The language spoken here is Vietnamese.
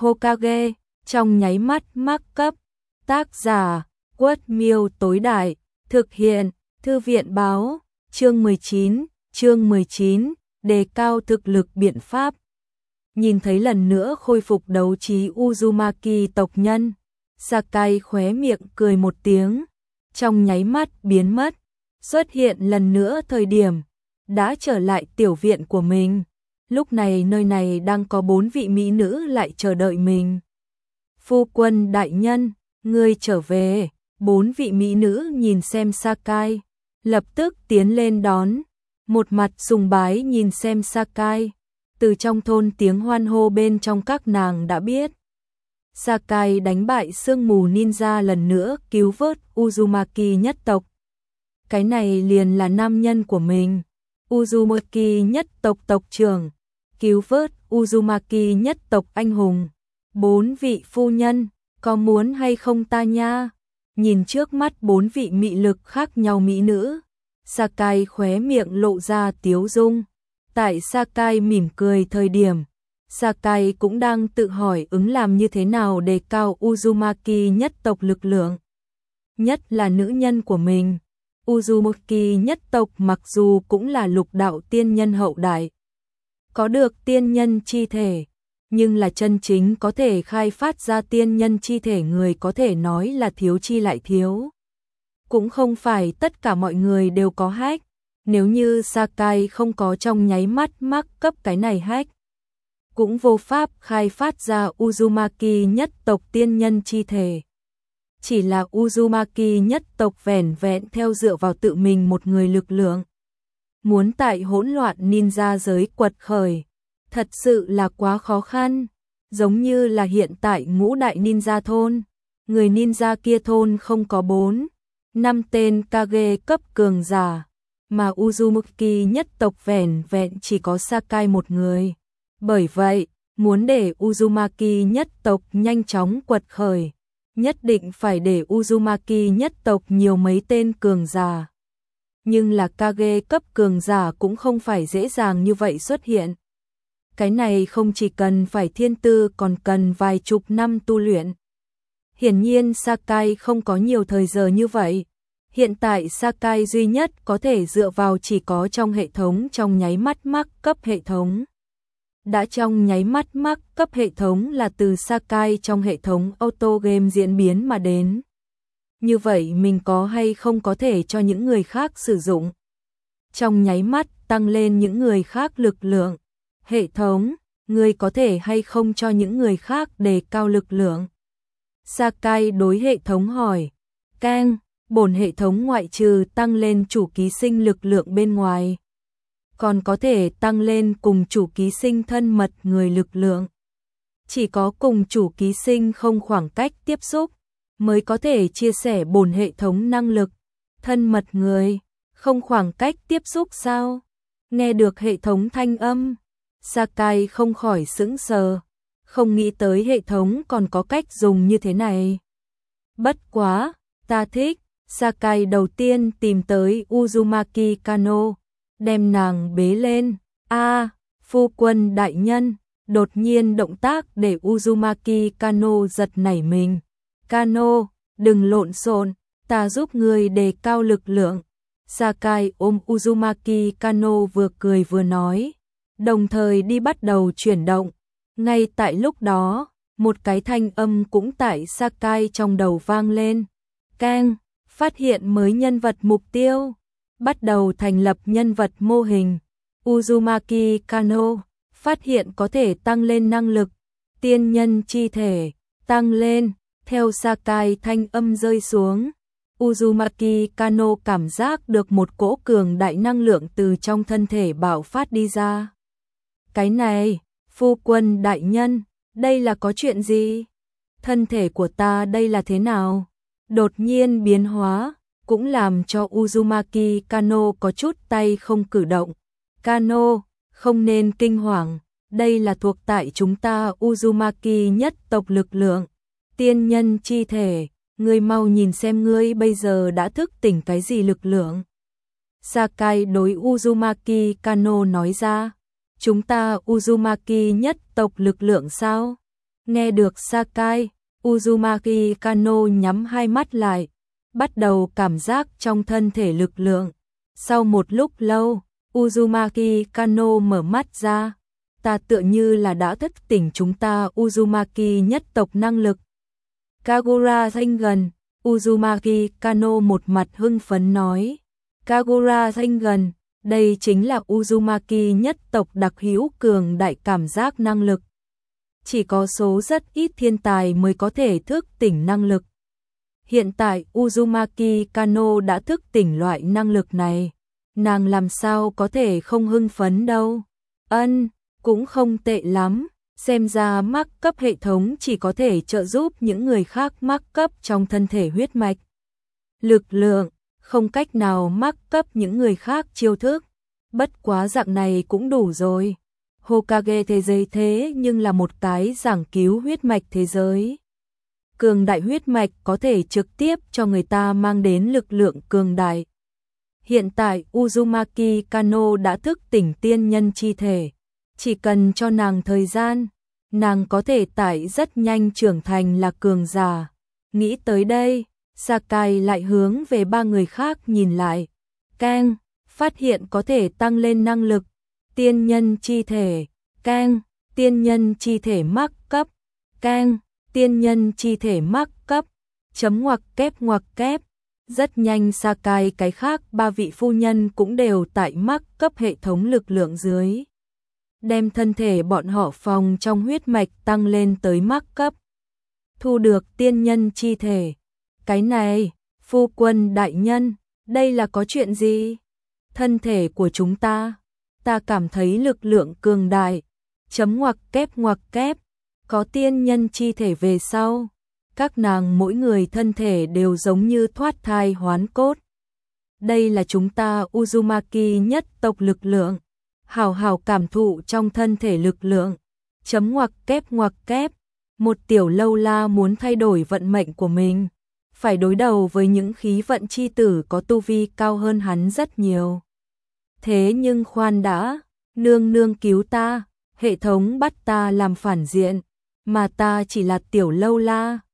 Hokage, trong nháy mắt mắc cấp. Tác giả, Quất Miêu tối đại, thực hiện, Thư viện báo, chương 19, đề cao thực lực biện pháp. Nhìn thấy lần nữa khôi phục đấu trí Uzumaki tộc nhân, Sakai khóe miệng cười một tiếng, trong nháy mắt biến mất, xuất hiện lần nữa thời điểm đã trở lại tiểu viện của mình. Lúc này nơi này đang có 4 vị mỹ nữ lại chờ đợi mình. Phu quân đại nhân, ngươi trở về. 4 vị mỹ nữ nhìn xem Sakai, lập tức tiến lên đón, một mặt sùng bái nhìn xem Sakai. Từ trong thôn tiếng hoan hô bên trong các nàng đã biết, Sakai đánh bại sương mù ninja lần nữa cứu vớt Uzumaki nhất tộc. Cái này liền là nam nhân của mình. Uzumaki nhất tộc tộc trưởng, cứu vớt Uzumaki nhất tộc anh hùng. 4 vị phu nhân, có muốn hay không ta nha? Nhìn trước mắt 4 vị mị lực khác nhau mỹ nữ, Sakai khóe miệng lộ ra tiếu dung. Tại Sakai mỉm cười thời điểm, Sakai cũng đang tự hỏi ứng làm như thế nào đề cao Uzumaki nhất tộc lực lượng. Nhất là nữ nhân của mình. Uzumaki nhất tộc mặc dù cũng là lục đạo tiên nhân hậu đại, có được tiên nhân chi thể, nhưng là chân chính có thể khai phát ra tiên nhân chi thể người có thể nói là thiếu chi lại thiếu. Cũng không phải tất cả mọi người đều có hack, nếu như Sakai không có trong nháy mắt mắc cấp cái này hack, cũng vô pháp khai phát ra Uzumaki nhất tộc tiên nhân chi thể. Chỉ là Uzumaki nhất tộc vẻn vẹn theo dựa vào tự mình một người lực lượng, muốn tại hỗn loạn ninja giới quật khởi, thật sự là quá khó khăn. Giống như là hiện tại ngũ đại ninja thôn, người ninja kia thôn không có 4-5 tên Kage cấp cường giả, mà Uzumaki nhất tộc vẻn vẹn chỉ có Sakai một người. Bởi vậy, muốn để Uzumaki nhất tộc nhanh chóng quật khởi, nhất định phải để Uzumaki nhất tộc nhiều mấy tên cường giả. Nhưng là Kage cấp cường giả cũng không phải dễ dàng như vậy xuất hiện. Cái này không chỉ cần phải thiên tư còn cần vài chục năm tu luyện. Hiển nhiên Sakai không có nhiều thời giờ như vậy. Hiện tại Sakai duy nhất có thể dựa vào chỉ có trong hệ thống trong nháy mắt mắc cấp hệ thống. Đã trong nháy mắt mắc cấp hệ thống là từ Sakai trong hệ thống auto game diễn biến mà đến. Như vậy mình có hay không có thể cho những người khác sử dụng? Trong nháy mắt tăng lên những người khác lực lượng. Hệ thống, người có thể hay không cho những người khác đề cao lực lượng? Sakai đối hệ thống hỏi. Keng, bổn hệ thống ngoại trừ tăng lên chủ ký sinh lực lượng bên ngoài, còn có thể tăng lên cùng chủ ký sinh thân mật người lực lượng. Chỉ có cùng chủ ký sinh không khoảng cách tiếp xúc, mới có thể chia sẻ bổn hệ thống năng lực. Thân mật người, không khoảng cách tiếp xúc sao? Nghe được hệ thống thanh âm, Sakai không khỏi sững sờ, không nghĩ tới hệ thống còn có cách dùng như thế này. Bất quá, ta thích. Sakai đầu tiên tìm tới Uzumaki Kano, đem nàng bế lên. Phu quân đại nhân, đột nhiên động tác để Uzumaki Kano giật nảy mình. Kano, đừng lộn xộn, ta giúp người đề cao lực lượng. Sakai ôm Uzumaki Kano vừa cười vừa nói, đồng thời đi bắt đầu chuyển động. Ngay tại lúc đó, một cái thanh âm cũng tại Sakai trong đầu vang lên. Keng, phát hiện mới nhân vật mục tiêu, bắt đầu thành lập nhân vật mô hình. Uzumaki Kano, phát hiện có thể tăng lên năng lực, tiên nhân chi thể, tăng lên. Theo Sakai thanh âm rơi xuống, Uzumaki Kano cảm giác được một cỗ cường đại năng lượng từ trong thân thể bạo phát đi ra. Cái này, phu quân đại nhân, đây là có chuyện gì? Thân thể của ta đây là thế nào? Đột nhiên biến hóa, cũng làm cho Uzumaki Kano có chút tay không cử động. Kano, không nên kinh hoàng, đây là thuộc tại chúng ta Uzumaki nhất tộc lực lượng. Tiên nhân chi thể, ngươi mau nhìn xem ngươi bây giờ đã thức tỉnh cái gì lực lượng. Sakai đối Uzumaki Kano nói ra, chúng ta Uzumaki nhất tộc lực lượng sao? Nghe được Sakai, Uzumaki Kano nhắm hai mắt lại, bắt đầu cảm giác trong thân thể lực lượng. Sau một lúc lâu, Uzumaki Kano mở mắt ra, ta tựa như là đã thức tỉnh chúng ta Uzumaki nhất tộc năng lực. Kagura thanh gần, Uzumaki Kano một mặt hưng phấn nói. Kagura thanh gần, đây chính là Uzumaki nhất tộc đặc hữu cường đại cảm giác năng lực. Chỉ có số rất ít thiên tài mới có thể thức tỉnh năng lực. Hiện tại Uzumaki Kano đã thức tỉnh loại năng lực này. Nàng làm sao có thể không hưng phấn đâu. Cũng không tệ lắm. Xem ra mắc cấp hệ thống chỉ có thể trợ giúp những người khác mắc cấp trong thân thể huyết mạch. Lực lượng, không cách nào mắc cấp những người khác chiêu thức. Bất quá dạng này cũng đủ rồi. Hokage thế giới thế nhưng là một cái giảng cứu huyết mạch thế giới. Cường đại huyết mạch có thể trực tiếp cho người ta mang đến lực lượng cường đại. Hiện tại Uzumaki Kano đã thức tỉnh tiên nhân chi thể. Chỉ cần cho nàng thời gian, nàng có thể tại rất nhanh trưởng thành là cường giả. Nghĩ tới đây, Sakai lại hướng về ba người khác nhìn lại. Keng, phát hiện có thể tăng lên năng lực. Tiên nhân chi thể. Keng, tiên nhân chi thể mắc cấp. Keng, tiên nhân chi thể mắc cấp. Chấm ngoặc kép. Rất nhanh Sakai cái khác ba vị phu nhân cũng đều tại mắc cấp hệ thống lực lượng dưới. Đem thân thể bọn họ phòng trong huyết mạch tăng lên tới mắc cấp. Thu được tiên nhân chi thể. Cái này, phu quân đại nhân, đây là có chuyện gì? Thân thể của chúng ta cảm thấy lực lượng cường đại. Chấm ngoặc kép. Có tiên nhân chi thể về sau. Các nàng mỗi người thân thể đều giống như thoát thai hoán cốt. Đây là chúng ta Uzumaki nhất tộc lực lượng. Hào hào cảm thụ trong thân thể lực lượng. Chấm ngoặc kép. Một tiểu lâu la muốn thay đổi vận mệnh của mình. Phải đối đầu với những khí vận chi tử có tu vi cao hơn hắn rất nhiều. Thế nhưng khoan đã, nương cứu ta, hệ thống bắt ta làm phản diện, mà ta chỉ là tiểu lâu la.